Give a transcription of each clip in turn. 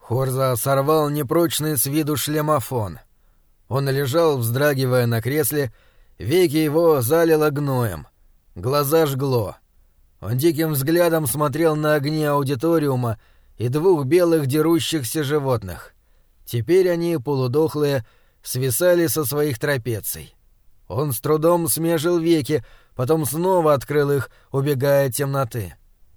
Хорза сорвал непрочный с виду шлемофон. Он лежал, вздрагивая на кресле, веки его залило гноем. Глаза жгло. Он диким взглядом смотрел на огни аудиториума и двух белых дерущихся животных. Теперь они, полудохлые, свисали со своих трапеций. Он с трудом смежил веки, потом снова открыл их, убегая от темноты.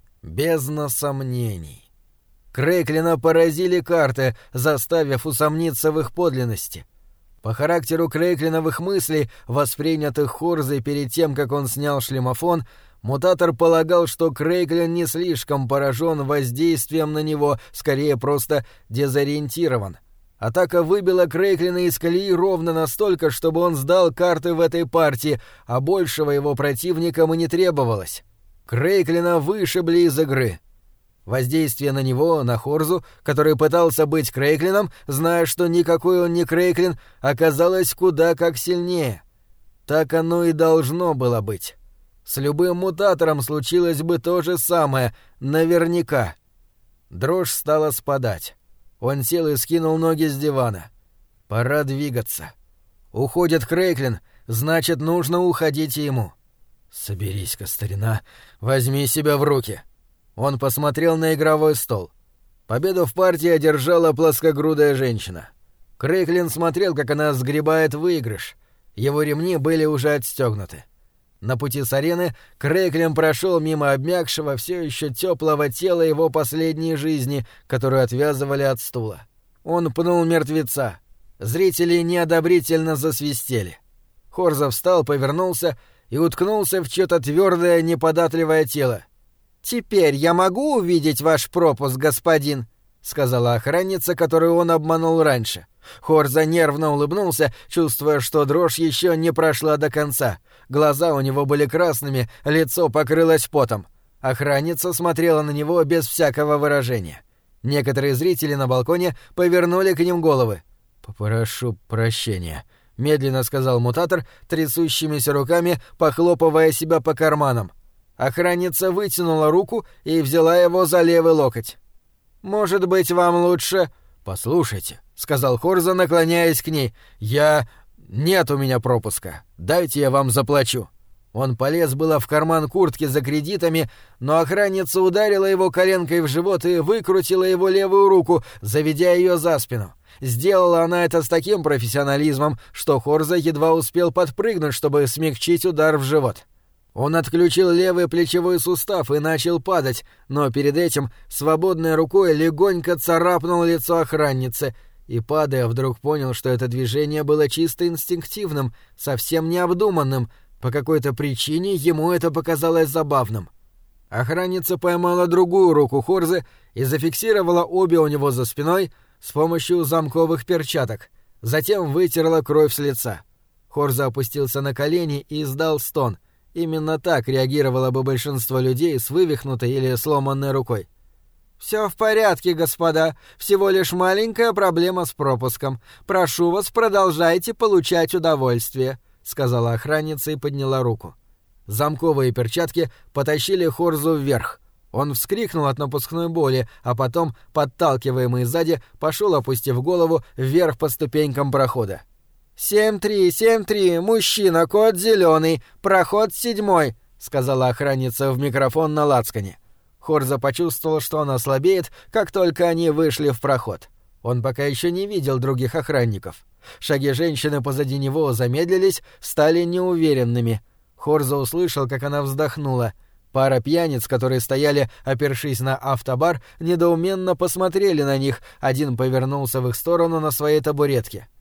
Бездна сомнений. Крейклина поразили карты, заставив усомниться в их подлинности. По характеру Крейклиновых мыслей, воспринятых Хорзой перед тем, как он снял шлемофон, мутатор полагал, что Крейклин не слишком поражен воздействием на него, скорее просто дезориентирован. Атака выбила Крейклина из колеи ровно настолько, чтобы он сдал карты в этой партии, а большего его противникам и не требовалось. Крейклина вышибли из игры. Воздействие на него, на Хорзу, который пытался быть Крейклином, зная, что никакой он не Крейклин, оказалось куда как сильнее. Так оно и должно было быть. С любым мутатором случилось бы то же самое, наверняка. Дрожь стала спадать. Он сел и скинул ноги с дивана. Пора двигаться. Уходит Крейклин, значит, нужно уходить и ему. «Соберись-ка, старина, возьми себя в руки». Он посмотрел на игровой стол. Победу в партии одержала плоскогрудая женщина. Крейклин смотрел, как она сгребает выигрыш. Его ремни были уже отстегнуты. На пути с арены Крейклин прошел мимо обмякшего, все еще теплого тела его последней жизни, которую отвязывали от стула. Он пнул мертвеца. Зрители неодобрительно засвистели. Хорза встал, повернулся и уткнулся в чьё-то твердое, неподатливое тело. «Теперь я могу увидеть ваш пропуск, господин?» — сказала охранница, которую он обманул раньше. Хорза нервно улыбнулся, чувствуя, что дрожь еще не прошла до конца. Глаза у него были красными, лицо покрылось потом. Охранница смотрела на него без всякого выражения. Некоторые зрители на балконе повернули к ним головы. «Попрошу прощения», — медленно сказал мутатор, трясущимися руками похлопывая себя по карманам. Охранница вытянула руку и взяла его за левый локоть. «Может быть, вам лучше...» «Послушайте», — сказал Хорза, наклоняясь к ней, — «нет у меня пропуска. Дайте я вам заплачу». Он полез было в карман куртки за кредитами, но охранница ударила его коленкой в живот и выкрутила его левую руку, заведя ее за спину. Сделала она это с таким профессионализмом, что Хорза едва успел подпрыгнуть, чтобы смягчить удар в живот. Он отключил левый плечевой сустав и начал падать, но перед этим свободной рукой легонько царапнул лицо охранницы и, падая, вдруг понял, что это движение было чисто инстинктивным, совсем необдуманным. По какой-то причине ему это показалось забавным. Охранница поймала другую руку Хорзы и зафиксировала обе у него за спиной с помощью замковых перчаток, затем вытерла кровь с лица. Хорза опустился на колени и издал стон. Именно так реагировало бы большинство людей с вывихнутой или сломанной рукой. «Всё в порядке, господа. Всего лишь маленькая проблема с пропуском. Прошу вас, продолжайте получать удовольствие», — сказала охранница и подняла руку. Замковые перчатки потащили Хорзу вверх. Он вскрикнул от напускной боли, а потом, подталкиваемый сзади, пошёл, опустив голову, вверх по ступенькам прохода. 7-3, 7-3, мужчина, код зелёный, проход 7, сказала охранница в микрофон на лацкане. Хорза почувствовал, что она слабеет, как только они вышли в проход. Он пока еще не видел других охранников. Шаги женщины позади него замедлились, стали неуверенными. Хорза услышал, как она вздохнула. Пара пьяниц, которые стояли, опершись на автобар, недоуменно посмотрели на них, один повернулся в их сторону на своей табуретке.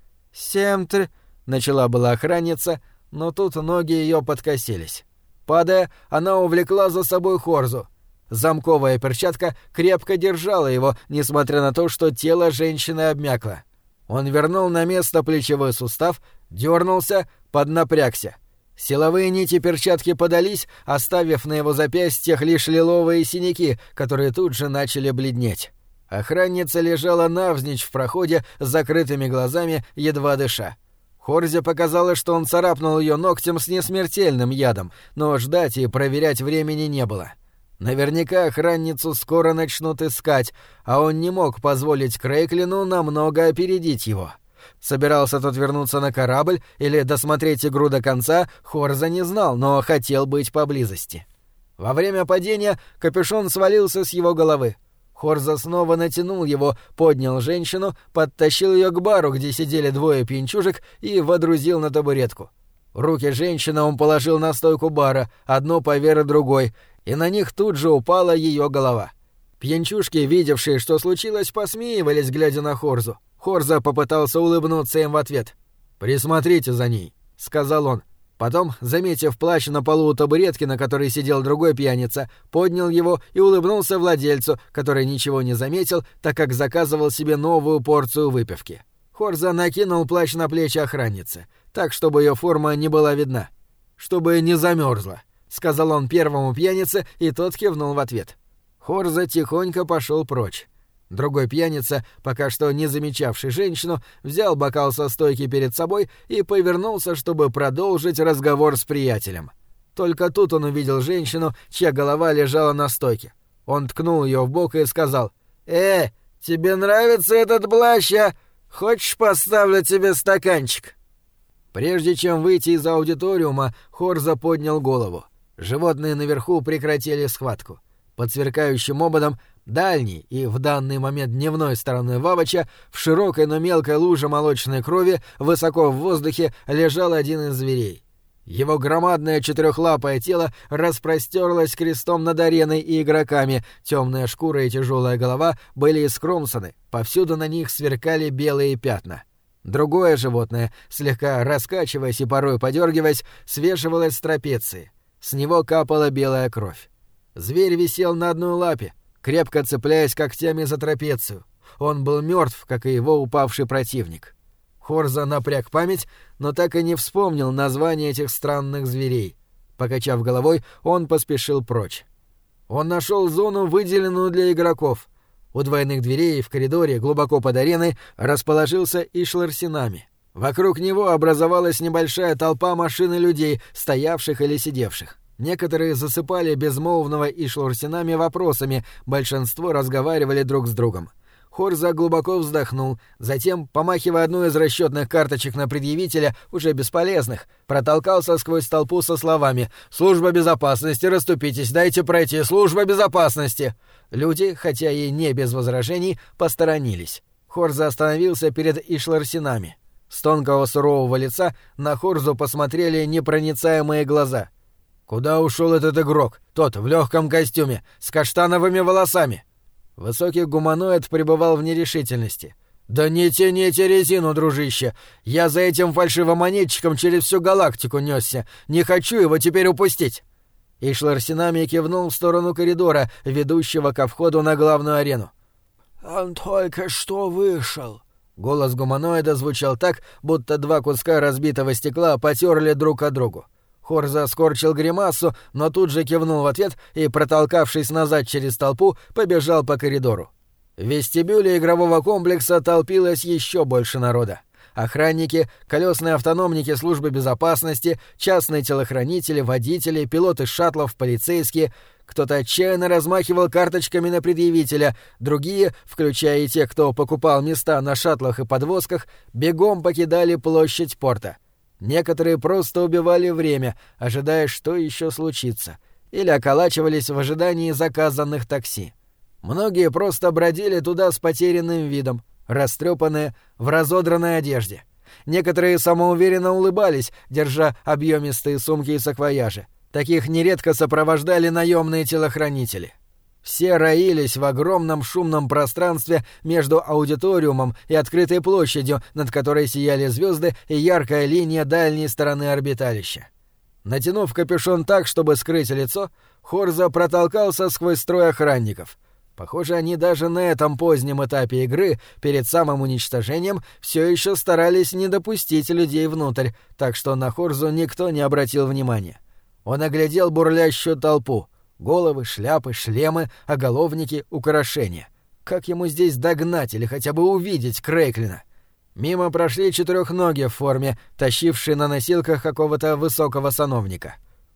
7-3, начала была охранница, но тут ноги ее подкосились. Падая, она увлекла за собой Хорзу. Замковая перчатка крепко держала его, несмотря на то, что тело женщины обмякло. Он вернул на место плечевой сустав, дернулся, поднапрягся. Силовые нити перчатки подались, оставив на его запястьях лишь лиловые синяки, которые тут же начали бледнеть. Охранница лежала навзничь в проходе с закрытыми глазами, едва дыша. Хорзе показалось, что он царапнул ее ногтем с несмертельным ядом, но ждать и проверять времени не было. Наверняка охранницу скоро начнут искать, а он не мог позволить Крейклину намного опередить его. Собирался тот вернуться на корабль или досмотреть игру до конца, Хорза не знал, но хотел быть поблизости. Во время падения капюшон свалился с его головы. Хорза снова натянул его, поднял женщину, подтащил ее к бару, где сидели двое пьянчужек, и водрузил на табуретку. Руки женщины он положил на стойку бара, одну поверх другой, и на них тут же упала ее голова. Пьянчушки, видевшие, что случилось, посмеивались, глядя на Хорзу. Хорза попытался улыбнуться им в ответ. «Присмотрите за ней», — сказал он. Потом, заметив плащ на полу у табуретки, на которой сидел другой пьяница, поднял его и улыбнулся владельцу, который ничего не заметил, так как заказывал себе новую порцию выпивки. Хорза накинул плащ на плечи охранницы, так, чтобы ее форма не была видна. «Чтобы не замерзла», — сказал он первому пьянице, и тот кивнул в ответ. Хорза тихонько пошел прочь. Другой пьяница, пока что не замечавший женщину, взял бокал со стойки перед собой и повернулся, чтобы продолжить разговор с приятелем. Только тут он увидел женщину, чья голова лежала на стойке. Он ткнул ее в бок и сказал: тебе нравится этот плащ, а? Хочешь, поставлю тебе стаканчик?» Прежде чем выйти из аудиториума, Хорза поднял голову. Животные наверху прекратили схватку. Под сверкающим ободом дальней и в данный момент дневной стороной Вавача в широкой, но мелкой луже молочной крови высоко в воздухе лежал один из зверей. Его громадное четырехлапое тело распростерлось крестом над ареной и игроками, темная шкура и тяжелая голова были искромсаны, повсюду на них сверкали белые пятна. Другое животное, слегка раскачиваясь и порой подергиваясь, свешивалось с трапеции. С него капала белая кровь. Зверь висел на одной лапе, крепко цепляясь когтями за трапецию. Он был мертв, как и его упавший противник. Хорза напряг память, но так и не вспомнил название этих странных зверей. Покачав головой, он поспешил прочь. Он нашел зону, выделенную для игроков. У двойных дверей в коридоре, глубоко под ареной, расположился Ишлар Синами. Вокруг него образовалась небольшая толпа машин и людей, стоявших или сидевших. Некоторые засыпали безмолвного Ишлар Синами вопросами, большинство разговаривали друг с другом. Хорза глубоко вздохнул, затем, помахивая одной из расчетных карточек на предъявителя, уже бесполезных, протолкался сквозь толпу со словами: «Служба безопасности, расступитесь, дайте пройти, служба безопасности!» Люди, хотя и не без возражений, посторонились. Хорза остановился перед Ишлар Синами. С тонкого сурового лица на Хорзу посмотрели непроницаемые глаза. «Куда ушел этот игрок? Тот в легком костюме, с каштановыми волосами?» Высокий гуманоид пребывал в нерешительности. «Да не тяните резину, дружище! Я за этим фальшивомонетчиком через всю галактику несся. Не хочу его теперь упустить!» Ишлар Синами кивнул в сторону коридора, ведущего ко входу на главную арену. «Он только что вышел!» Голос гуманоида звучал так, будто два куска разбитого стекла потерли друг о другу. Хорза скорчил гримасу, но тут же кивнул в ответ и, протолкавшись назад через толпу, побежал по коридору. В вестибюле игрового комплекса толпилось еще больше народа. Охранники, колесные автономники службы безопасности, частные телохранители, водители, пилоты шаттлов, полицейские. Кто-то отчаянно размахивал карточками на предъявителя, другие, включая и те, кто покупал места на шаттлах и подвозках, бегом покидали площадь порта. Некоторые просто убивали время, ожидая, что еще случится, или околачивались в ожидании заказанных такси. Многие просто бродили туда с потерянным видом, растрепанные, в разодранной одежде. Некоторые самоуверенно улыбались, держа объемистые сумки и саквояжи. Таких нередко сопровождали наемные телохранители. Все роились в огромном шумном пространстве между аудиториумом и открытой площадью, над которой сияли звезды и яркая линия дальней стороны орбиталища. Натянув капюшон так, чтобы скрыть лицо, Хорза протолкался сквозь строй охранников. Похоже, они даже на этом позднем этапе игры, перед самым уничтожением, все еще старались не допустить людей внутрь, так что на Хорзу никто не обратил внимания. Он оглядел бурлящую толпу. Головы, шляпы, шлемы, оголовники, украшения. Как ему здесь догнать или хотя бы увидеть Крейклина? Мимо прошли четырехногие в форме, тащившие на носилках какого-то высокого сановника.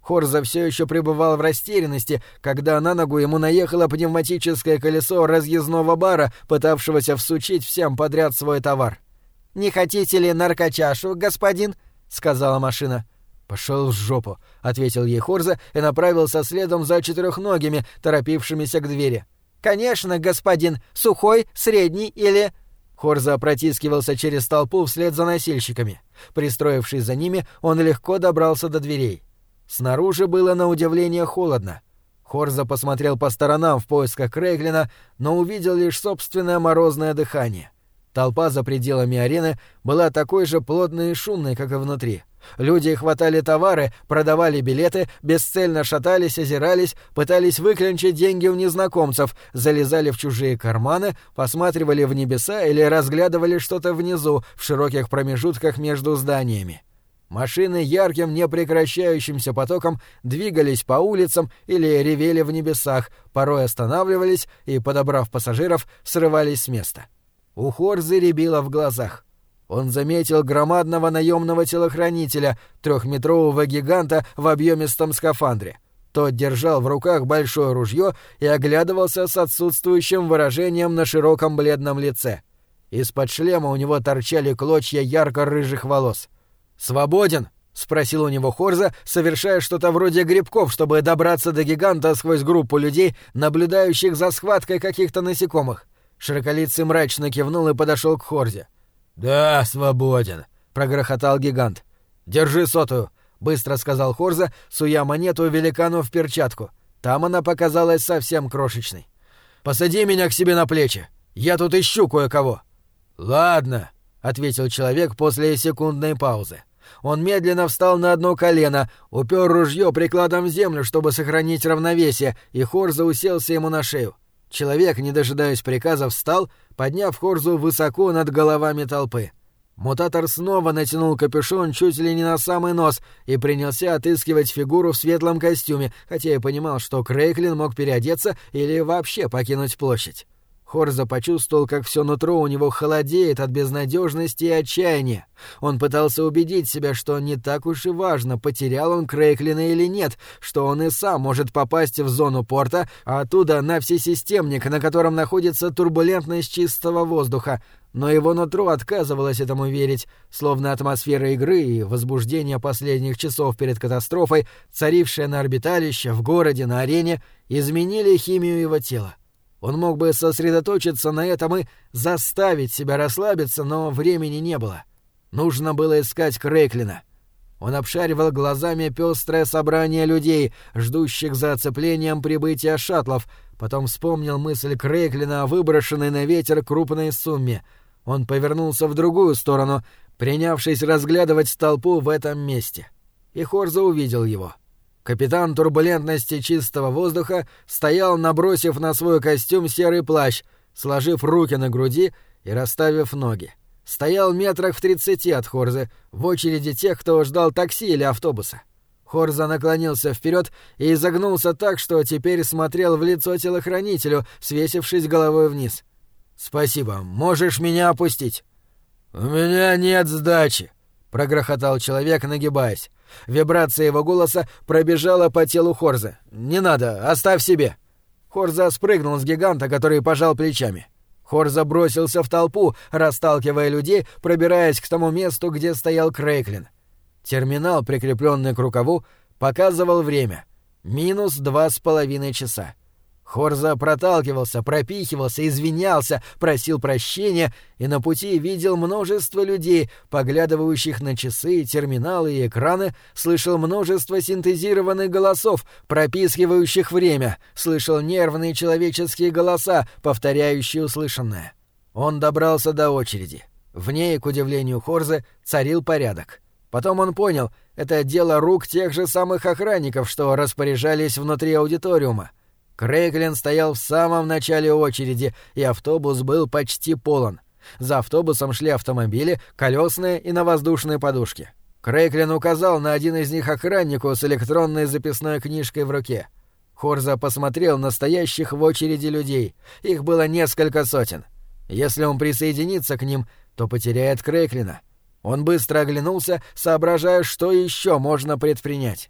Хорза все еще пребывал в растерянности, когда на ногу ему наехало пневматическое колесо разъездного бара, пытавшегося всучить всем подряд свой товар. «Не хотите ли наркочашу, господин?» — сказала машина. «Пошел в жопу», — ответил ей Хорза и направился следом за четырехногими, торопившимися к двери. «Конечно, господин. Сухой, средний или...» Хорза протискивался через толпу вслед за носильщиками. Пристроившись за ними, он легко добрался до дверей. Снаружи было на удивление холодно. Хорза посмотрел по сторонам в поисках Крейглина, но увидел лишь собственное морозное дыхание. Толпа за пределами арены была такой же плотной и шумной, как и внутри. Люди хватали товары, продавали билеты, бесцельно шатались, озирались, пытались выклянчить деньги у незнакомцев, залезали в чужие карманы, посматривали в небеса или разглядывали что-то внизу, в широких промежутках между зданиями. Машины ярким, непрекращающимся потоком двигались по улицам или ревели в небесах, порой останавливались и, подобрав пассажиров, срывались с места. У Хорзы рябило в глазах. Он заметил громадного наемного телохранителя, 3-метрового гиганта в объемистом скафандре. Тот держал в руках большое ружье и оглядывался с отсутствующим выражением на широком бледном лице. Из-под шлема у него торчали клочья ярко-рыжих волос. «Свободен?» — спросил у него Хорза, совершая что-то вроде грибков, чтобы добраться до гиганта сквозь группу людей, наблюдающих за схваткой каких-то насекомых. Широколицый мрачно кивнул и подошел к Хорзе. «Да, свободен», — прогрохотал гигант. «Держи сотую», — быстро сказал Хорза, суя монету великану в перчатку. Там она показалась совсем крошечной. «Посади меня к себе на плечи. Я тут ищу кое-кого». «Ладно», — ответил человек после секундной паузы. Он медленно встал на одно колено, упер ружье прикладом в землю, чтобы сохранить равновесие, и Хорза уселся ему на шею. Человек, не дожидаясь приказа, встал, подняв Хорзу высоко над головами толпы. Мутатор снова натянул капюшон чуть ли не на самый нос и принялся отыскивать фигуру в светлом костюме, хотя и понимал, что Крейглин мог переодеться или вообще покинуть площадь. Хорза почувствовал, как все нутро у него холодеет от безнадежности и отчаяния. Он пытался убедить себя, что не так уж и важно, потерял он Крейглина или нет, что он и сам может попасть в зону порта, а оттуда на всесистемник, на котором находится турбулентность чистого воздуха. Но его нутро отказывалось этому верить, словно атмосфера игры и возбуждение последних часов перед катастрофой, царившее на орбиталище, в городе, на арене, изменили химию его тела. Он мог бы сосредоточиться на этом и заставить себя расслабиться, но времени не было. Нужно было искать Крейглина. Он обшаривал глазами пестрое собрание людей, ждущих за оцеплением прибытия шаттлов, потом вспомнил мысль Крейглина о выброшенной на ветер крупной сумме. Он повернулся в другую сторону, принявшись разглядывать толпу в этом месте. И Хорза увидел его. Капитан турбулентности чистого воздуха стоял, набросив на свой костюм серый плащ, сложив руки на груди и расставив ноги. Стоял метрах в 30 от Хорзы, в очереди тех, кто ждал такси или автобуса. Хорза наклонился вперед и изогнулся так, что теперь смотрел в лицо телохранителю, свесившись головой вниз. «Спасибо. Можешь меня опустить?» «У меня нет сдачи», — прогрохотал человек, нагибаясь. Вибрация его голоса пробежала по телу Хорза. «Не надо, оставь себе!» Хорза спрыгнул с гиганта, который пожал плечами. Хорза бросился в толпу, расталкивая людей, пробираясь к тому месту, где стоял Крейглин. Терминал, прикрепленный к рукаву, показывал время. Минус 2,5 часа. Хорза проталкивался, пропихивался, извинялся, просил прощения и на пути видел множество людей, поглядывающих на часы, терминалы и экраны, слышал множество синтезированных голосов, прописывающих время, слышал нервные человеческие голоса, повторяющие услышанное. Он добрался до очереди. В ней, к удивлению Хорзы, царил порядок. Потом он понял, это дело рук тех же самых охранников, что распоряжались внутри аудиториума. Крейглин стоял в самом начале очереди, и автобус был почти полон. За автобусом шли автомобили, колесные и на воздушной подушке. Крейглин указал на один из них охраннику с электронной записной книжкой в руке. Хорза посмотрел на стоящих в очереди людей. Их было несколько сотен. Если он присоединится к ним, то потеряет Крейглина. Он быстро оглянулся, соображая, что еще можно предпринять.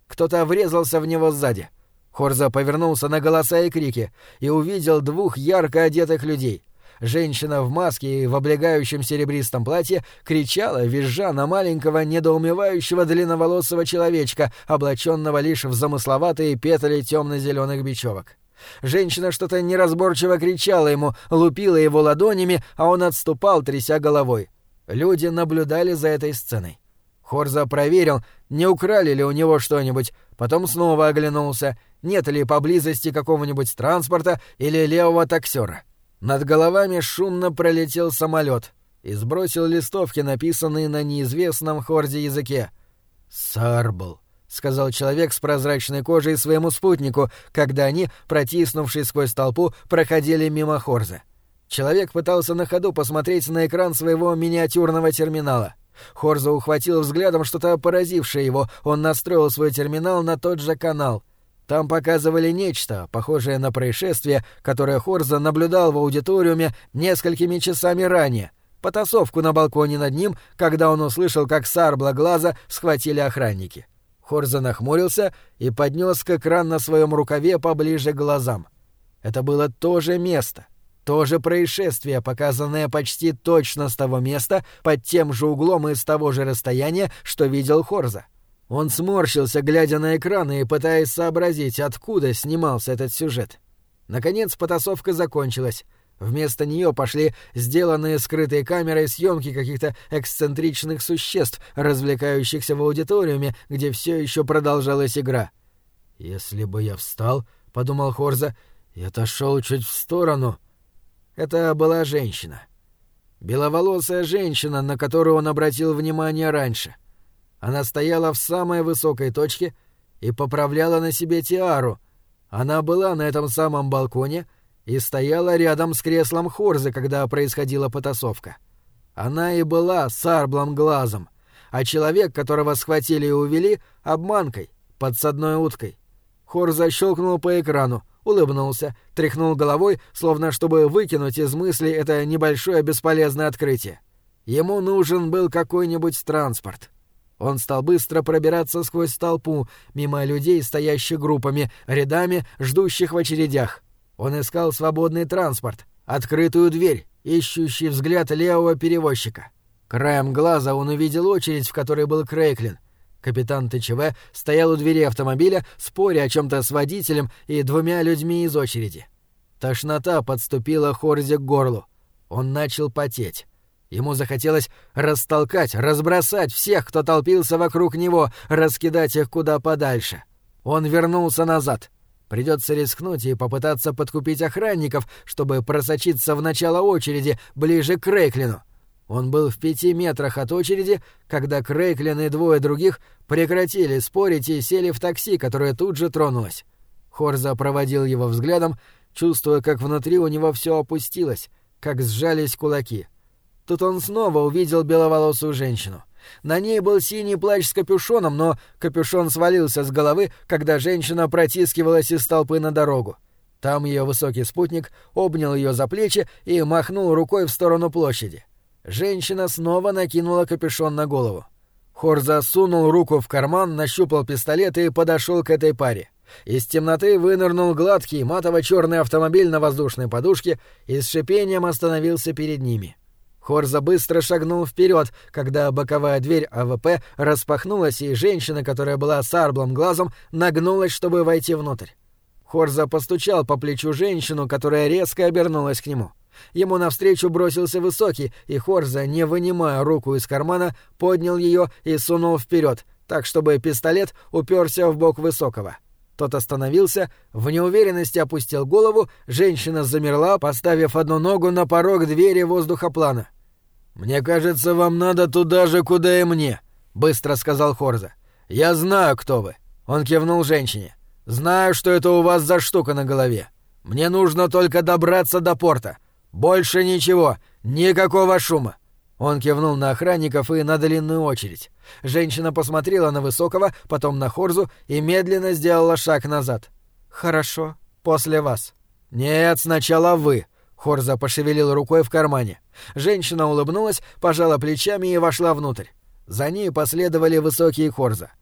Кто-то врезался в него сзади. Хорза повернулся на голоса и крики и увидел 2 ярко одетых людей. Женщина в маске и в облегающем серебристом платье кричала, визжа на маленького недоумевающего длинноволосого человечка, облаченного лишь в замысловатые петли темно-зеленых бечевок. Женщина что-то неразборчиво кричала ему, лупила его ладонями, а он отступал, тряся головой. Люди наблюдали за этой сценой. Хорза проверил, не украли ли у него что-нибудь, потом снова оглянулся, нет ли поблизости какого-нибудь транспорта или левого таксера. Над головами шумно пролетел самолет и сбросил листовки, написанные на неизвестном Хорзе языке. «Сарбл», — сказал человек с прозрачной кожей своему спутнику, когда они, протиснувшись сквозь толпу, проходили мимо Хорза. Человек пытался на ходу посмотреть на экран своего миниатюрного терминала. Хорза ухватил взглядом что-то поразившее его, он настроил свой терминал на тот же канал. Там показывали нечто, похожее на происшествие, которое Хорза наблюдал в аудиториуме несколькими часами ранее, потасовку на балконе над ним, когда он услышал, как Сарбла Глаза схватили охранники. Хорза нахмурился и поднес к экран на своем рукаве поближе к глазам. Это было то же место, то же происшествие, показанное почти точно с того места, под тем же углом и с того же расстояния, что видел Хорза. Он сморщился, глядя на экраны и пытаясь сообразить, откуда снимался этот сюжет. Наконец потасовка закончилась. Вместо нее пошли сделанные скрытой камерой съемки каких-то эксцентричных существ, развлекающихся в аудиториуме, где все еще продолжалась игра. «Если бы я встал, — подумал Хорза, — и отошел чуть в сторону...» Это была женщина. Беловолосая женщина, на которую он обратил внимание раньше. Она стояла в самой высокой точке и поправляла на себе тиару. Она была на этом самом балконе и стояла рядом с креслом Хорзы, когда происходила потасовка. Она и была Сарблом Глазом, а человек, которого схватили и увели, — обманкой, подсадной уткой. Хорза щелкнул по экрану, улыбнулся, тряхнул головой, словно чтобы выкинуть из мыслей это небольшое бесполезное открытие. Ему нужен был какой-нибудь транспорт. Он стал быстро пробираться сквозь толпу, мимо людей, стоящих группами, рядами, ждущих в очередях. Он искал свободный транспорт, открытую дверь, ищущий взгляд левого перевозчика. Краем глаза он увидел очередь, в которой был Крейклин. Капитан ТЧВ стоял у двери автомобиля, споря о чем-то с водителем и 2 людьми из очереди. Тошнота подступила Хорзе к горлу. Он начал потеть. Ему захотелось растолкать, разбросать всех, кто толпился вокруг него, раскидать их куда подальше. Он вернулся назад. Придется рискнуть и попытаться подкупить охранников, чтобы просочиться в начало очереди, ближе к Крейклину. Он был в 5 метрах от очереди, когда Крейклин и 2 других прекратили спорить и сели в такси, которое тут же тронулось. Хорза проводил его взглядом, чувствуя, как внутри у него все опустилось, как сжались кулаки. Тут он снова увидел беловолосую женщину. На ней был синий плащ с капюшоном, но капюшон свалился с головы, когда женщина протискивалась из толпы на дорогу. Там ее высокий спутник обнял ее за плечи и махнул рукой в сторону площади. Женщина снова накинула капюшон на голову. Хорза сунул руку в карман, нащупал пистолет и подошел к этой паре. Из темноты вынырнул гладкий матово-черный автомобиль на воздушной подушке и с шипением остановился перед ними. Хорза быстро шагнул вперед, когда боковая дверь АВП распахнулась, и женщина, которая была Сарблом Глазом, нагнулась, чтобы войти внутрь. Хорза постучал по плечу женщину, которая резко обернулась к нему. Ему навстречу бросился высокий, и Хорза, не вынимая руку из кармана, поднял ее и сунул вперед, так, чтобы пистолет уперся в бок высокого. Тот остановился, в неуверенности опустил голову, женщина замерла, поставив одну ногу на порог двери воздухоплана. «Мне кажется, вам надо туда же, куда и мне», — быстро сказал Хорза. «Я знаю, кто вы». Он кивнул женщине. «Знаю, что это у вас за штука на голове. Мне нужно только добраться до порта. Больше ничего, никакого шума». Он кивнул на охранников и на длинную очередь. Женщина посмотрела на Высокого, потом на Хорзу и медленно сделала шаг назад. «Хорошо, после вас». «Нет, сначала вы», — Хорза пошевелил рукой в кармане. Женщина улыбнулась, пожала плечами и вошла внутрь. За ней последовали Высокий и Хорза.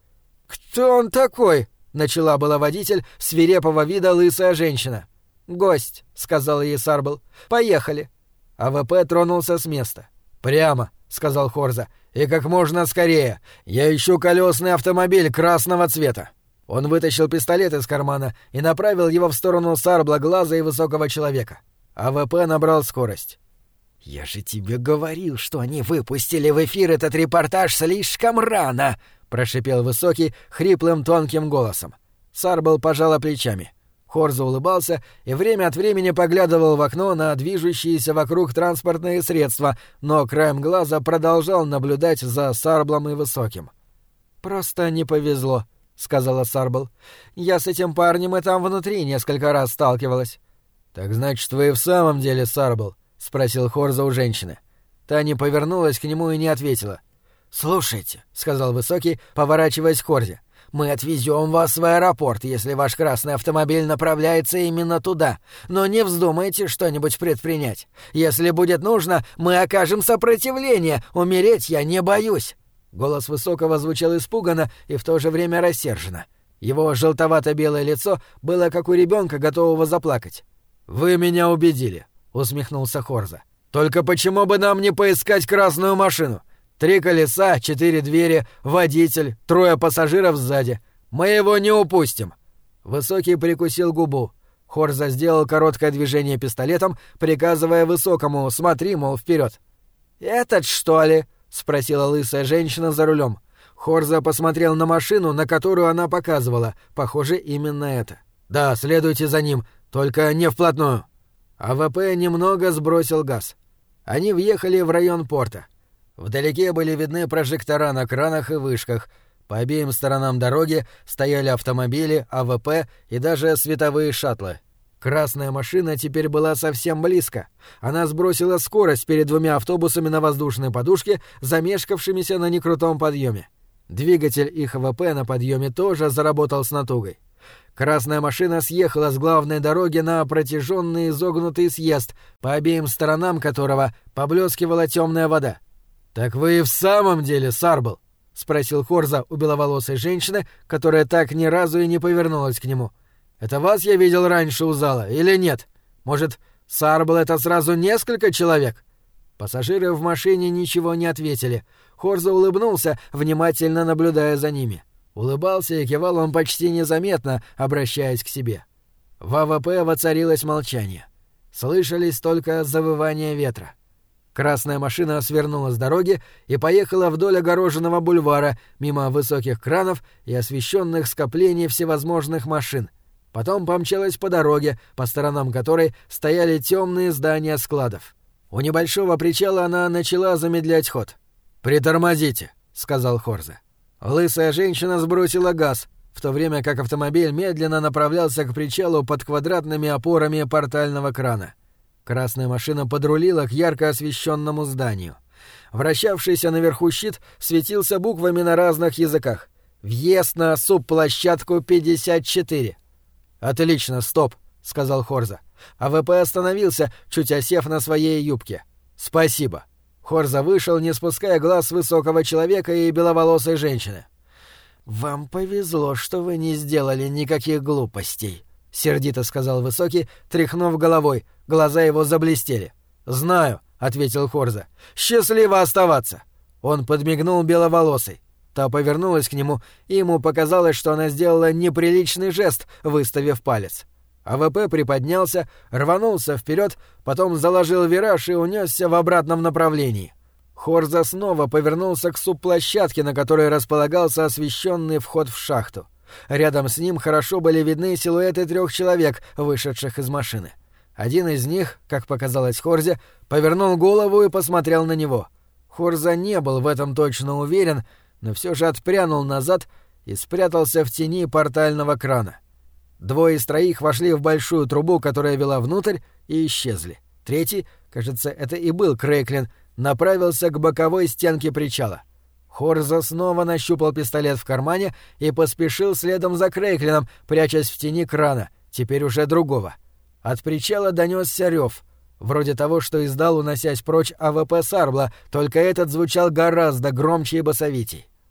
«Кто он такой?» — начала была водитель свирепого вида лысая женщина. «Гость», — сказал ей Сарбл. «Поехали». АВП тронулся с места. «Прямо», — сказал Хорза. «И как можно скорее. Я ищу колесный автомобиль красного цвета». Он вытащил пистолет из кармана и направил его в сторону Сарбла, глаза и высокого человека. АВП набрал скорость. «Я же тебе говорил, что они выпустили в эфир этот репортаж слишком рано!» — прошипел Высокий хриплым тонким голосом. Сарбл пожала плечами. Хорза улыбался и время от времени поглядывал в окно на движущиеся вокруг транспортные средства, но краем глаза продолжал наблюдать за Сарблом и Высоким. «Просто не повезло», — сказала Сарбл. «Я с этим парнем и там внутри несколько раз сталкивалась». «Так значит, вы и в самом деле Сарбл?» — спросил Хорза у женщины. Та не повернулась к нему и не ответила. «Слушайте», — сказал Высокий, поворачиваясь к Хорзе, — «мы отвезем вас в аэропорт, если ваш красный автомобиль направляется именно туда, но не вздумайте что-нибудь предпринять. Если будет нужно, мы окажем сопротивление, умереть я не боюсь». Голос Высокого звучал испуганно и в то же время рассерженно. Его желтовато-белое лицо было как у ребенка, готового заплакать. «Вы меня убедили», — усмехнулся Хорза. «Только почему бы нам не поискать красную машину? 3 колеса, 4 двери, водитель, 3 пассажиров сзади. Мы его не упустим». Высокий прикусил губу. Хорза сделал короткое движение пистолетом, приказывая Высокому «смотри, мол, вперед». «Этот, что ли?» — спросила лысая женщина за рулем. Хорза посмотрел на машину, на которую она показывала. Похоже, именно это. «Да, следуйте за ним, только не вплотную». АВП немного сбросил газ. Они въехали в район порта. Вдалеке были видны прожектора на кранах и вышках. По обеим сторонам дороги стояли автомобили, АВП и даже световые шаттлы. Красная машина теперь была совсем близко. Она сбросила скорость перед 2 автобусами на воздушной подушке, замешкавшимися на некрутом подъеме. Двигатель их АВП на подъеме тоже заработал с натугой. Красная машина съехала с главной дороги на протяженный изогнутый съезд, по обеим сторонам которого поблескивала темная вода. «Так вы и в самом деле Сарбл?» — спросил Хорза у беловолосой женщины, которая так ни разу и не повернулась к нему. «Это вас я видел раньше у зала или нет? Может, Сарбл — это сразу несколько человек?» Пассажиры в машине ничего не ответили. Хорза улыбнулся, внимательно наблюдая за ними. Улыбался и кивал он почти незаметно, обращаясь к себе. В АВП воцарилось молчание. Слышались только завывания ветра. Красная машина свернула с дороги и поехала вдоль огороженного бульвара, мимо высоких кранов и освещенных скоплений всевозможных машин. Потом помчалась по дороге, по сторонам которой стояли темные здания складов. У небольшого причала она начала замедлять ход. «Притормозите», — сказал Хорза. Лысая женщина сбросила газ, в то время как автомобиль медленно направлялся к причалу под квадратными опорами портального крана. Красная машина подрулила к ярко освещенному зданию. Вращавшийся наверху щит светился буквами на разных языках. «Въезд на субплощадку 54». «Отлично, стоп», — сказал Хорза. АВП остановился, чуть осев на своей юбке. «Спасибо». Хорза вышел, не спуская глаз с высокого человека и беловолосой женщины. «Вам повезло, что вы не сделали никаких глупостей», — сердито сказал Высокий, тряхнув головой. Глаза его заблестели. «Знаю», — ответил Хорза. «Счастливо оставаться». Он подмигнул беловолосой. Та повернулась к нему, и ему показалось, что она сделала неприличный жест, выставив палец. АВП приподнялся, рванулся вперед, потом заложил вираж и унесся в обратном направлении. Хорза снова повернулся к субплощадке, на которой располагался освещенный вход в шахту. Рядом с ним хорошо были видны силуэты 3 человек, вышедших из машины. Один из них, как показалось Хорзе, повернул голову и посмотрел на него. Хорза не был в этом точно уверен, но все же отпрянул назад и спрятался в тени портального крана. 2 из 3 вошли в большую трубу, которая вела внутрь, и исчезли. 3, кажется, это и был Крейклин, направился к боковой стенке причала. Хорза снова нащупал пистолет в кармане и поспешил следом за Крейклином, прячась в тени крана, теперь уже другого. От причала донесся рев, вроде того, что издал, уносясь прочь АВП Сарбла, только этот звучал гораздо громче и басовитей.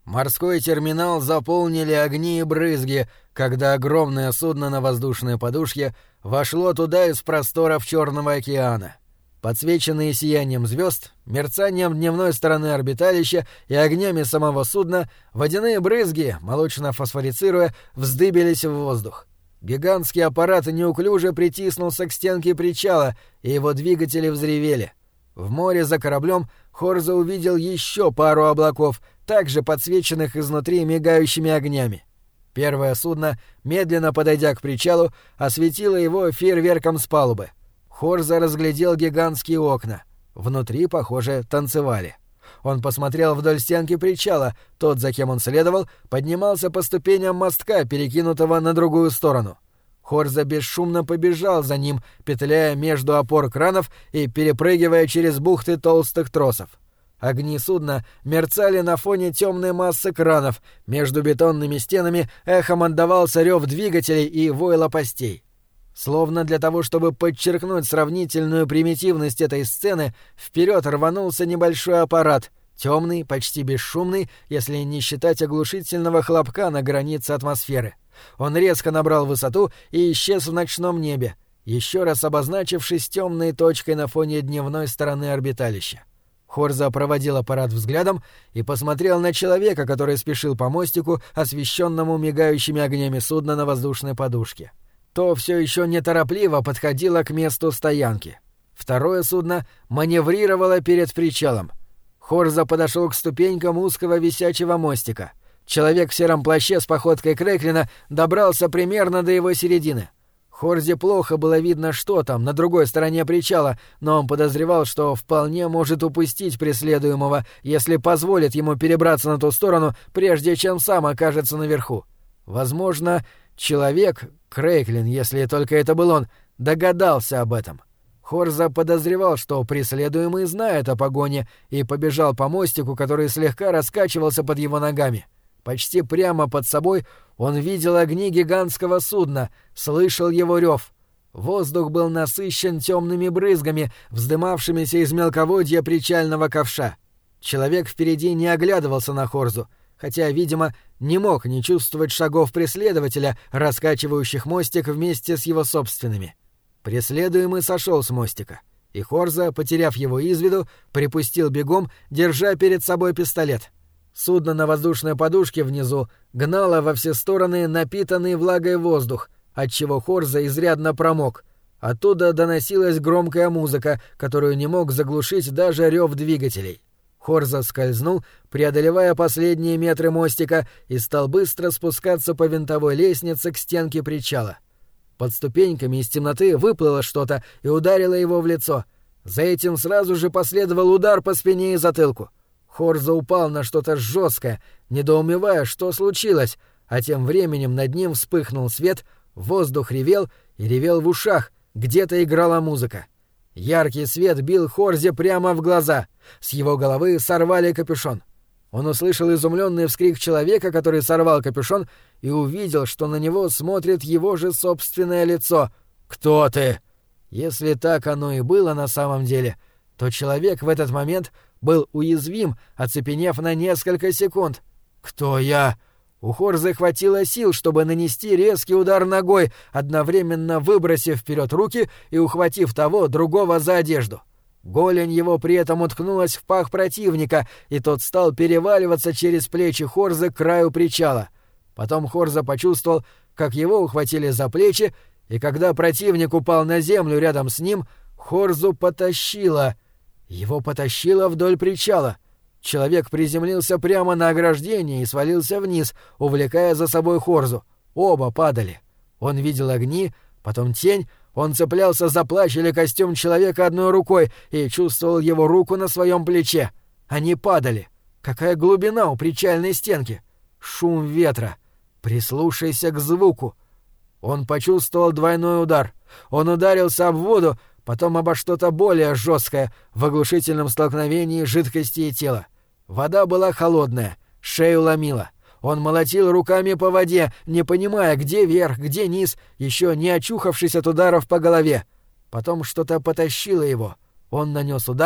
Морской терминал заполнили огни и брызги, когда огромное судно на воздушной подушке вошло туда из просторов Черного океана. Подсвеченные сиянием звезд, мерцанием дневной стороны орбиталища и огнями самого судна, водяные брызги, молочно фосфорицируя, вздыбились в воздух. Гигантский аппарат неуклюже притиснулся к стенке причала, и его двигатели взревели. В море за кораблем Хорза увидел еще пару облаков, также подсвеченных изнутри мигающими огнями. Первое судно, медленно подойдя к причалу, осветило его фейерверком с палубы. Хорза разглядел гигантские окна. Внутри, похоже, танцевали. Он посмотрел вдоль стенки причала, тот, за кем он следовал, поднимался по ступеням мостка, перекинутого на другую сторону. Хорза бесшумно побежал за ним, петляя между опор кранов и перепрыгивая через бухты толстых тросов. Огни судна мерцали на фоне темной массы кранов, между бетонными стенами эхом отдавался рев двигателей и вой лопастей. Словно для того, чтобы подчеркнуть сравнительную примитивность этой сцены, вперед рванулся небольшой аппарат, темный, почти бесшумный, если не считать оглушительного хлопка на границе атмосферы. Он резко набрал высоту и исчез в ночном небе, еще раз обозначившись темной точкой на фоне дневной стороны орбиталища. Хорза проводил аппарат взглядом и посмотрел на человека, который спешил по мостику, освещенному мигающими огнями судна на воздушной подушке. То все еще неторопливо подходило к месту стоянки. Второе судно маневрировало перед причалом. Хорза подошел к ступенькам узкого висячего мостика. Человек в сером плаще с походкой Крэклина добрался примерно до его середины. Хорзе плохо было видно, что там, на другой стороне причала, но он подозревал, что вполне может упустить преследуемого, если позволит ему перебраться на ту сторону, прежде чем сам окажется наверху. Возможно, человек, Крэклин, если только это был он, догадался об этом. Хорза подозревал, что преследуемый знает о погоне, и побежал по мостику, который слегка раскачивался под его ногами. Почти прямо под собой он видел огни гигантского судна, слышал его рев. Воздух был насыщен темными брызгами, вздымавшимися из мелководья причального ковша. Человек впереди не оглядывался на Хорзу, хотя, видимо, не мог не чувствовать шагов преследователя, раскачивающих мостик вместе с его собственными. Преследуемый сошел с мостика, и Хорза, потеряв его из виду, припустил бегом, держа перед собой пистолет. Судно на воздушной подушке внизу гнало во все стороны напитанный влагой воздух, отчего Хорза изрядно промок. Оттуда доносилась громкая музыка, которую не мог заглушить даже рев двигателей. Хорза скользнул, преодолевая последние метры мостика, и стал быстро спускаться по винтовой лестнице к стенке причала. Под ступеньками из темноты выплыло что-то и ударило его в лицо. За этим сразу же последовал удар по спине и затылку. Хорза упал на что-то жесткое, недоумевая, что случилось, а тем временем над ним вспыхнул свет, воздух ревел и ревел в ушах, где-то играла музыка. Яркий свет бил Хорзе прямо в глаза, с его головы сорвали капюшон. Он услышал изумленный вскрик человека, который сорвал капюшон, и увидел, что на него смотрит его же собственное лицо. «Кто ты?» Если так оно и было на самом деле, то человек в этот момент был уязвим, оцепенев на несколько секунд. «Кто я?» У Хорзы хватило сил, чтобы нанести резкий удар ногой, одновременно выбросив вперед руки и ухватив того, другого за одежду. Голень его при этом уткнулась в пах противника, и тот стал переваливаться через плечи Хорзы к краю причала. Потом Хорза почувствовал, как его ухватили за плечи, и когда противник упал на землю рядом с ним, Хорзу потащило. Его потащило вдоль причала. Человек приземлился прямо на ограждение и свалился вниз, увлекая за собой Хорзу. Оба падали. Он видел огни, потом тень, он цеплялся за плащ или костюм человека одной рукой и чувствовал его руку на своем плече. Они падали. Какая глубина у причальной стенки? Шум ветра. Прислушайся к звуку. Он почувствовал двойной удар. Он ударился об воду, потом обо что-то более жесткое в оглушительном столкновении жидкости и тела. Вода была холодная, шею ломила. Он молотил руками по воде, не понимая, где верх, где низ, еще не очухавшись от ударов по голове. Потом что-то потащило его. Он нанес удар,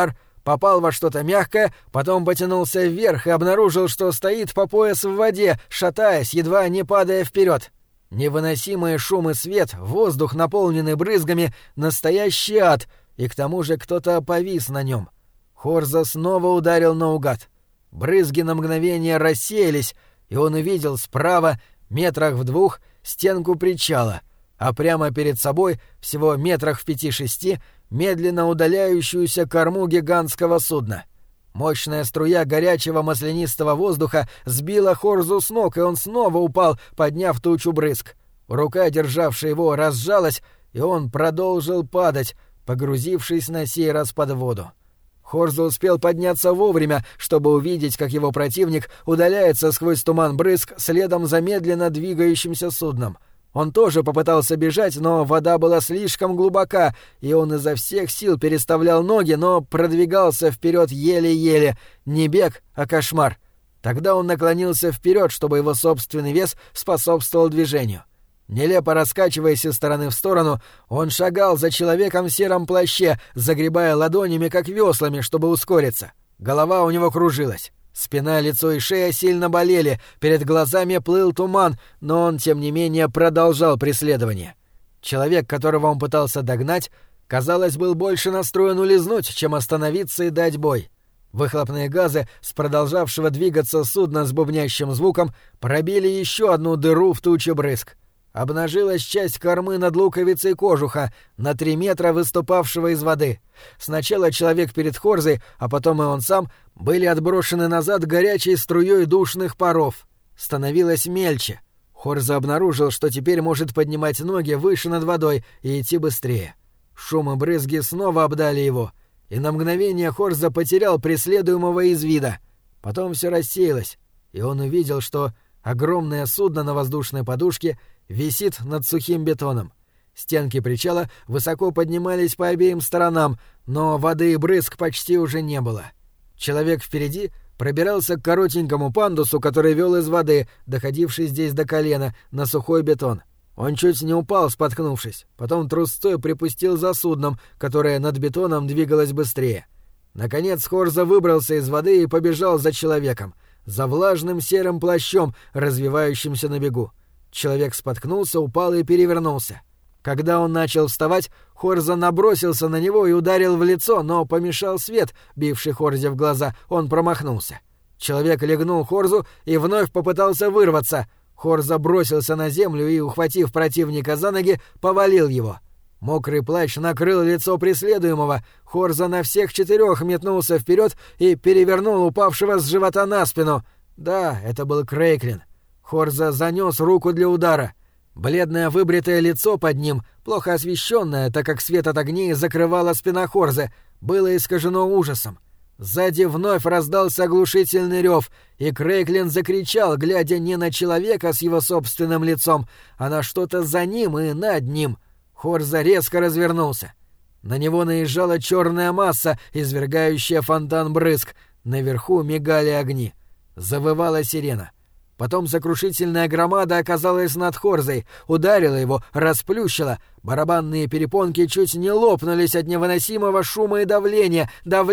попал во что-то мягкое, потом потянулся вверх и обнаружил, что стоит по пояс в воде, шатаясь, едва не падая вперед. Невыносимые шум и свет, воздух, наполненный брызгами, настоящий ад, и к тому же кто-то повис на нем. Хорза снова ударил наугад. Брызги на мгновение рассеялись, и он увидел справа, метрах в 2, стенку причала, а прямо перед собой, всего метрах в 5-6, медленно удаляющуюся корму гигантского судна. Мощная струя горячего маслянистого воздуха сбила Хорзу с ног, и он снова упал, подняв тучу брызг. Рука, державшая его, разжалась, и он продолжил падать, погрузившись на сей раз под воду. Хорза успел подняться вовремя, чтобы увидеть, как его противник удаляется сквозь туман брызг следом за медленно двигающимся судном. Он тоже попытался бежать, но вода была слишком глубока, и он изо всех сил переставлял ноги, но продвигался вперед еле-еле. Не бег, а кошмар. Тогда он наклонился вперед, чтобы его собственный вес способствовал движению. Нелепо раскачиваясь из стороны в сторону, он шагал за человеком в сером плаще, загребая ладонями, как веслами, чтобы ускориться. Голова у него кружилась. Спина, лицо и шея сильно болели, перед глазами плыл туман, но он, тем не менее, продолжал преследование. Человек, которого он пытался догнать, казалось, был больше настроен улизнуть, чем остановиться и дать бой. Выхлопные газы с продолжавшего двигаться судна с бубнящим звуком пробили еще одну дыру в туче брызг. Обнажилась часть кормы над луковицей кожуха, на 3 метра выступавшего из воды. Сначала человек перед Хорзой, а потом и он сам, были отброшены назад горячей струей душных паров. Становилось мельче. Хорза обнаружил, что теперь может поднимать ноги выше над водой и идти быстрее. Шум и брызги снова обдали его, и на мгновение Хорза потерял преследуемого из вида. Потом все рассеялось, и он увидел, что огромное судно на воздушной подушке висит над сухим бетоном. Стенки причала высоко поднимались по обеим сторонам, но воды и брызг почти уже не было. Человек впереди пробирался к коротенькому пандусу, который вел из воды, доходивший здесь до колена, на сухой бетон. Он чуть не упал, споткнувшись, потом трусцой припустил за судном, которое над бетоном двигалось быстрее. Наконец Хорза выбрался из воды и побежал за человеком, за влажным серым плащом, развивающимся на бегу. Человек споткнулся, упал и перевернулся. Когда он начал вставать, Хорза набросился на него и ударил в лицо, но помешал свет, бивший Хорзе в глаза, он промахнулся. Человек легнул Хорзу и вновь попытался вырваться. Хорза бросился на землю и, ухватив противника за ноги, повалил его. Мокрый плащ накрыл лицо преследуемого. Хорза на всех 4 метнулся вперед и перевернул упавшего с живота на спину. Да, это был Крейклин. Хорза занес руку для удара. Бледное выбритое лицо под ним, плохо освещенное, так как свет от огней закрывала спина Хорзы, было искажено ужасом. Сзади вновь раздался оглушительный рев, и Крейклин закричал, глядя не на человека с его собственным лицом, а на что-то за ним и над ним. Хорза резко развернулся. На него наезжала черная масса, извергающая фонтан брызг. Наверху мигали огни. Завывала сирена. Потом сокрушительная громада оказалась над Хорзой, ударила его, расплющила. Барабанные перепонки чуть не лопнулись от невыносимого шума и давления.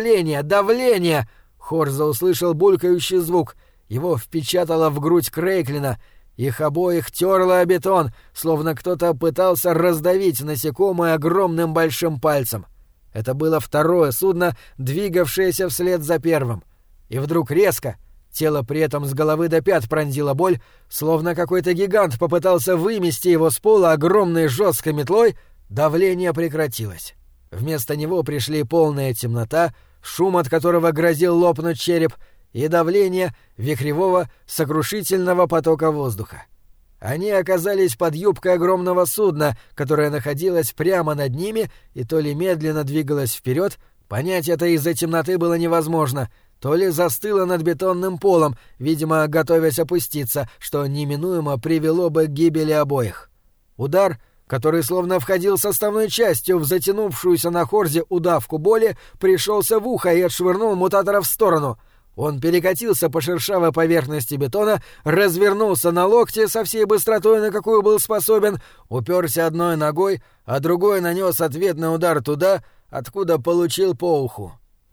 Давление! Хорза услышал булькающий звук. Его впечатало в грудь Крейклина. Их обоих терло о бетон, словно кто-то пытался раздавить насекомое огромным большим пальцем. Это было второе судно, двигавшееся вслед за первым. И вдруг резко... Тело при этом с головы до пят пронзила боль, словно какой-то гигант попытался вымести его с пола огромной жесткой метлой, давление прекратилось. Вместо него пришли полная темнота, шум от которого грозил лопнуть череп, и давление вихревого сокрушительного потока воздуха. Они оказались под юбкой огромного судна, которое находилось прямо над ними и то ли медленно двигалось вперед, понять это из-за темноты было невозможно, то ли застыло над бетонным полом, видимо, готовясь опуститься, что неминуемо привело бы к гибели обоих. Удар, который словно входил составной частью в затянувшуюся на Хорзе удавку боли, пришелся в ухо и отшвырнул мутатора в сторону. Он перекатился по шершавой поверхности бетона, развернулся на локте со всей быстротой, на какую был способен, уперся одной ногой, а другой нанес ответный удар туда, откуда получил по уху.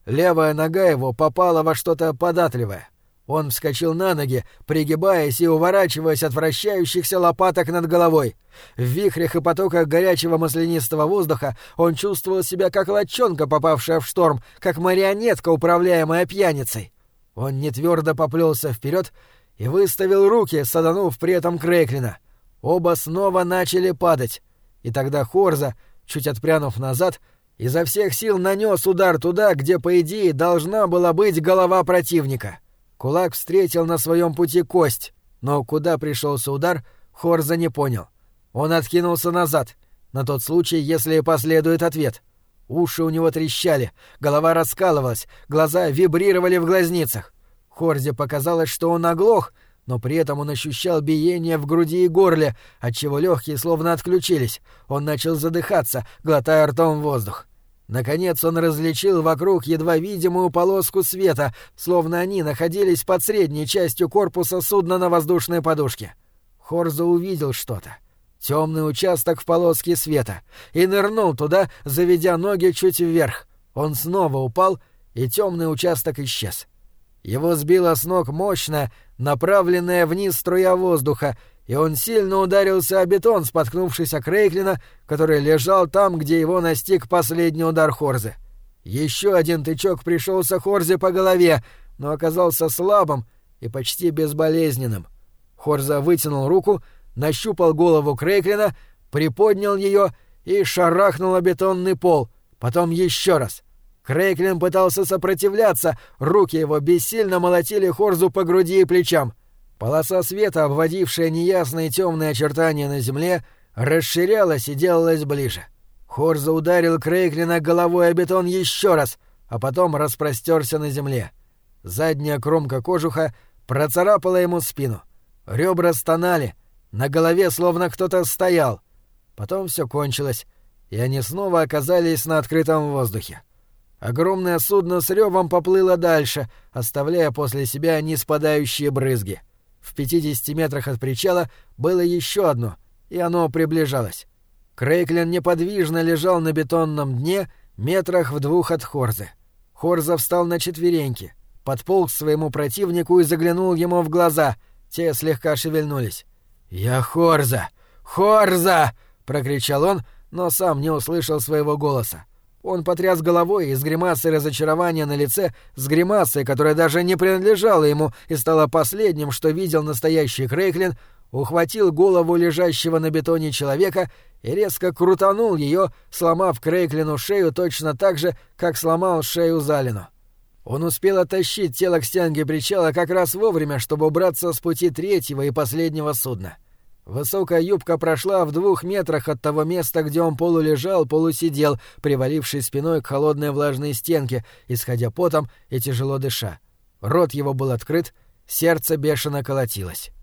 Левая нога его попала во что-то податливое. Он вскочил на ноги, пригибаясь и уворачиваясь от вращающихся лопаток над головой. В вихрях и потоках горячего маслянистого воздуха он чувствовал себя как лодчонка, попавшая в шторм, как марионетка, управляемая пьяницей. Он нетвёрдо поплёлся вперед и выставил руки, саданув при этом Крейклина. Оба снова начали падать. И тогда Хорза, чуть отпрянув назад, изо всех сил нанес удар туда, где, по идее, должна была быть голова противника. Кулак встретил на своем пути кость, но куда пришелся удар, Хорза не понял. Он откинулся назад, на тот случай, если последует ответ. Уши у него трещали, голова раскалывалась, глаза вибрировали в глазницах. Хорзе показалось, что он оглох, но при этом он ощущал биение в груди и горле, отчего легкие словно отключились. Он начал задыхаться, глотая ртом воздух. Наконец он различил вокруг едва видимую полоску света, словно они находились под средней частью корпуса судна на воздушной подушке. Хорза увидел что-то. Темный участок в полоске света. И нырнул туда, заведя ноги чуть вверх. Он снова упал, и темный участок исчез. Его сбила с ног мощная, направленная вниз струя воздуха, и он сильно ударился о бетон, споткнувшись о Крейклина, который лежал там, где его настиг последний удар Хорзы. Еще один тычок пришелся Хорзе по голове, но оказался слабым и почти безболезненным. Хорза вытянул руку, нащупал голову Крейклина, приподнял ее и шарахнул о бетонный пол, потом еще раз. Крейклин пытался сопротивляться, руки его бессильно молотили Хорзу по груди и плечам. Полоса света, обводившая неясные темные очертания на земле, расширялась и делалась ближе. Хорза ударил Крейклина головой о бетон еще раз, а потом распростерся на земле. Задняя кромка кожуха процарапала ему спину. Ребра стонали, на голове словно кто-то стоял. Потом все кончилось, и они снова оказались на открытом воздухе. Огромное судно с ревом поплыло дальше, оставляя после себя ниспадающие брызги. В 50 метрах от причала было еще одно, и оно приближалось. Крейклин неподвижно лежал на бетонном дне, метрах в 2 от Хорзы. Хорза встал на четвереньки, подполз к своему противнику и заглянул ему в глаза. Те слегка шевельнулись. «Я Хорза! Хорза!» — прокричал он, но сам не услышал своего голоса. Он потряс головой и с гримасой разочарования на лице, с гримасой, которая даже не принадлежала ему и стала последним, что видел настоящий Крейклин, ухватил голову лежащего на бетоне человека и резко крутанул ее, сломав Крейклину шею точно так же, как сломал шею Залину. Он успел оттащить тело к стенке причала как раз вовремя, чтобы убраться с пути третьего и последнего судна. Высокая юбка прошла в 2 метрах от того места, где он полулежал, полусидел, привалившись спиной к холодной влажной стенке, исходя потом и тяжело дыша. Рот его был открыт, сердце бешено колотилось.